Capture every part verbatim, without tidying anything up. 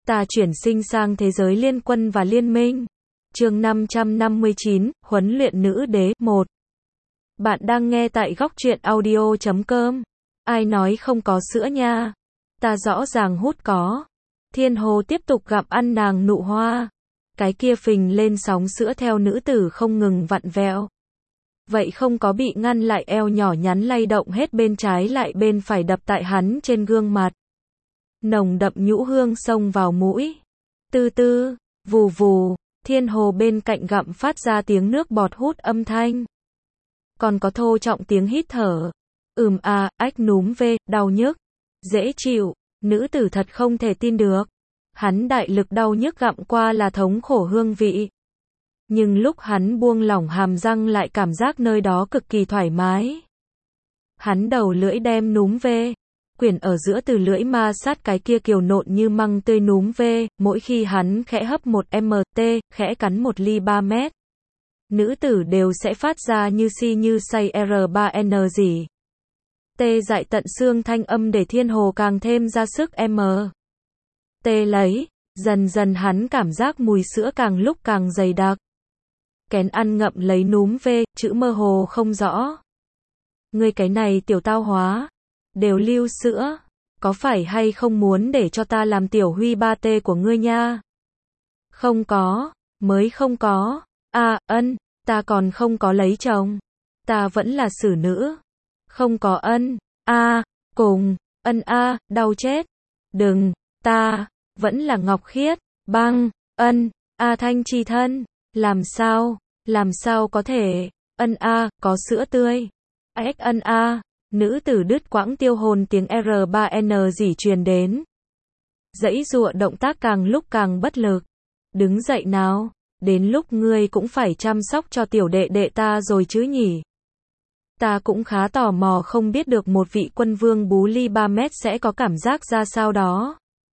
Ta chuyển sinh sang thế giới liên quân và liên minh. Chương năm trăm năm mươi chín, huấn luyện nữ đế. một. Bạn đang nghe tại góc truyện audio chấm com. Ai nói không có sữa nha? Ta rõ ràng hút có. Thiên Hồ tiếp tục gặm ăn nàng nụ hoa. Cái kia phình lên sóng sữa theo nữ tử không ngừng vặn vẹo. Vậy không có bị ngăn lại, eo nhỏ nhắn lay động hết bên trái lại bên phải đập tại hắn trên gương mặt. Nồng đậm nhũ hương xông vào mũi. Tư tư, vù vù, Thiên Hồ bên cạnh gặm phát ra tiếng nước bọt hút âm thanh. Còn có thô trọng tiếng hít thở. Ừm à, ách núm về, đau nhức. Dễ chịu, nữ tử thật không thể tin được. Hắn đại lực đau nhức gặm qua là thống khổ hương vị. Nhưng lúc hắn buông lỏng hàm răng lại cảm giác nơi đó cực kỳ thoải mái. Hắn đầu lưỡi đem núm về. Quyển ở giữa từ lưỡi ma sát cái kia kiều nộn như măng tươi núm về, mỗi khi hắn khẽ hấp một ml, khẽ cắn một ly ba mét. Nữ tử đều sẽ phát ra như si như say R ba N gì. Tê dại tận xương thanh âm để Thiên Hồ càng thêm ra sức m. Tê lấy, dần dần hắn cảm giác mùi sữa càng lúc càng dày đặc. Kén ăn ngậm lấy núm về, chữ mơ hồ không rõ. Ngươi cái này tiểu tao hóa. Đều lưu sữa, có phải hay không muốn để cho ta làm tiểu huy ba tê của ngươi nha? Không có, mới không có. À, ân, ta còn không có lấy chồng. Ta vẫn là xử nữ. Không có ân, a, à, cùng, ân a, à, đau chết. Đừng, ta, vẫn là Ngọc Khiết, băng, ân, a à, thanh chi thân. Làm sao, làm sao có thể, ân a, à, có sữa tươi. Ếch ân a. À. Nữ tử đứt quãng tiêu hồn tiếng R ba N gì truyền đến. Dãy dụa động tác càng lúc càng bất lực. Đứng dậy nào, đến lúc ngươi cũng phải chăm sóc cho tiểu đệ đệ ta rồi chứ nhỉ. Ta cũng khá tò mò không biết được một vị quân vương bú ly ba mét sẽ có cảm giác ra sao đó.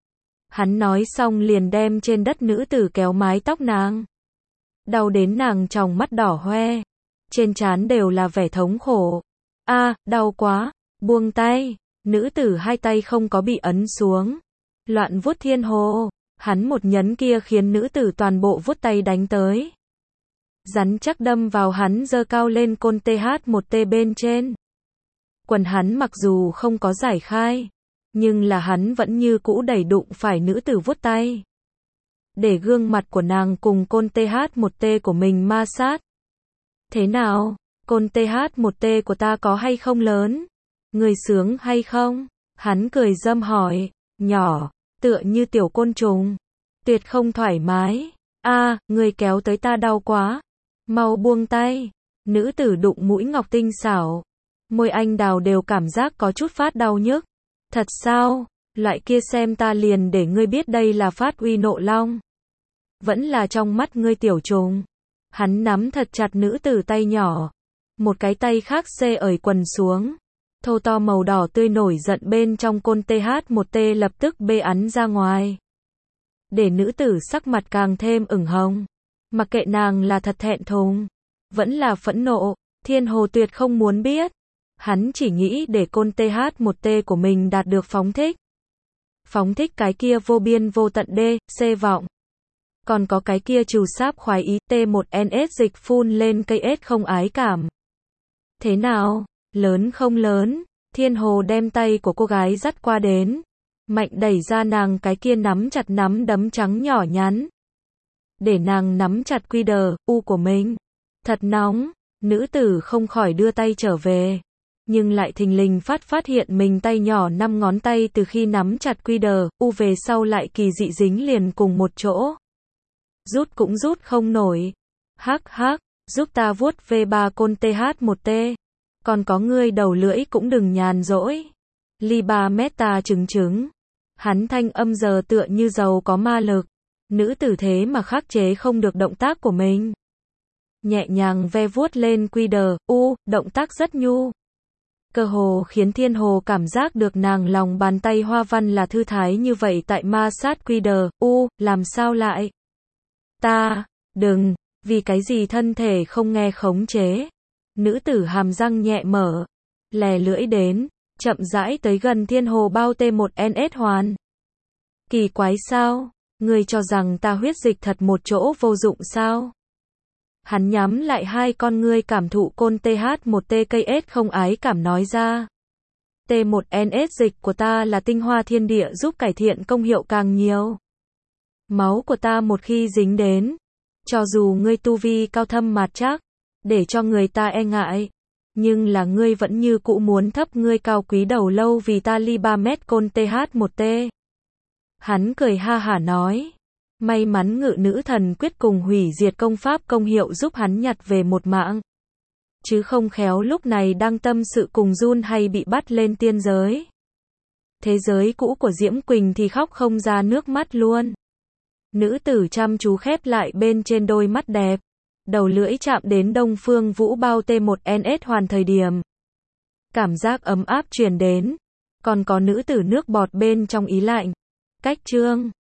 Hắn nói xong liền đem trên đất nữ tử kéo mái tóc nàng. Đau đến nàng tròng mắt đỏ hoe. Trên trán đều là vẻ thống khổ. A, à, đau quá, buông tay, nữ tử hai tay không có bị ấn xuống. Loạn vuốt Thiên Hồ, hắn một nhấn kia khiến nữ tử toàn bộ vuốt tay đánh tới. Rắn chắc đâm vào hắn giơ cao lên côn T H một T bên trên. Quần hắn mặc dù không có giải khai, nhưng là hắn vẫn như cũ đẩy đụng phải nữ tử vuốt tay. Để gương mặt của nàng cùng côn T H một T của mình ma sát. Thế nào? Côn T H một T của ta có hay không lớn? Người sướng hay không? Hắn cười dâm hỏi, nhỏ, tựa như tiểu côn trùng. Tuyệt không thoải mái. A, à, người kéo tới ta đau quá. Mau buông tay. Nữ tử đụng mũi ngọc tinh xảo. Môi anh đào đều cảm giác có chút phát đau nhức. Thật sao? Loại kia xem ta liền để ngươi biết đây là phát uy nộ long. Vẫn là trong mắt ngươi tiểu trùng. Hắn nắm thật chặt nữ tử tay nhỏ. Một cái tay khác xê ởi quần xuống. Thô to màu đỏ tươi nổi giận bên trong côn T H một T lập tức bê ắn ra ngoài. Để nữ tử sắc mặt càng thêm ửng hồng. Mặc kệ nàng là thật thẹn thùng, vẫn là phẫn nộ, Thiên Hồ tuyệt không muốn biết. Hắn chỉ nghĩ để côn T H một T của mình đạt được phóng thích. Phóng thích cái kia vô biên vô tận D, C vọng. Còn có cái kia trù sáp khoái ý T một N S dịch phun lên cây S không ái cảm. Thế nào? Lớn không lớn? Thiên Hồ đem tay của cô gái dắt qua đến. Mạnh đẩy ra nàng cái kia nắm chặt nắm đấm trắng nhỏ nhắn. Để nàng nắm chặt quy đờ, U của mình. Thật nóng. Nữ tử không khỏi đưa tay trở về. Nhưng lại thình lình phát phát hiện mình tay nhỏ năm ngón tay từ khi nắm chặt quy đờ, U về sau lại kỳ dị dính liền cùng một chỗ. Rút cũng rút không nổi. Hắc hắc, giúp ta vuốt V ba côn T H một T. Còn có ngươi đầu lưỡi cũng đừng nhàn rỗi. Ly ba mét ta trứng trứng. Hắn thanh âm giờ tựa như dầu có ma lực. Nữ tử thế mà khắc chế không được động tác của mình. Nhẹ nhàng ve vuốt lên quy đờ, U, động tác rất nhu. Cơ hồ khiến Thiên Hồ cảm giác được nàng lòng bàn tay hoa văn là thư thái như vậy tại ma sát quy đờ, U, làm sao lại? Ta, đừng, vì cái gì thân thể không nghe khống chế. Nữ tử hàm răng nhẹ mở, lè lưỡi đến, chậm rãi tới gần Thiên Hồ bao T một N S hoàn. Kỳ quái sao? Ngươi cho rằng ta huyết dịch thật một chỗ vô dụng sao? Hắn nhắm lại hai con ngươi cảm thụ côn tê hát một tê ca ét không ái cảm nói ra. T một N S dịch của ta là tinh hoa thiên địa giúp cải thiện công hiệu càng nhiều. Máu của ta một khi dính đến, cho dù ngươi tu vi cao thâm mạt chắc, để cho người ta e ngại, nhưng là ngươi vẫn như cũ muốn thấp ngươi cao quý đầu lâu vì ta ly ba mét côn tê hát một tê. Hắn cười ha hả nói. May mắn ngự nữ thần quyết cùng hủy diệt công pháp công hiệu giúp hắn nhặt về một mạng. Chứ không khéo lúc này đang tâm sự cùng Jun hay bị bắt lên tiên giới. Thế giới cũ của Diễm Quỳnh thì khóc không ra nước mắt luôn. Nữ tử chăm chú khép lại bên trên đôi mắt đẹp. Đầu lưỡi chạm đến Đông Phương Vũ bao T một N S hoàn thời điểm. Cảm giác ấm áp truyền đến. Còn có nữ tử nước bọt bên trong ý lạnh. Cách chương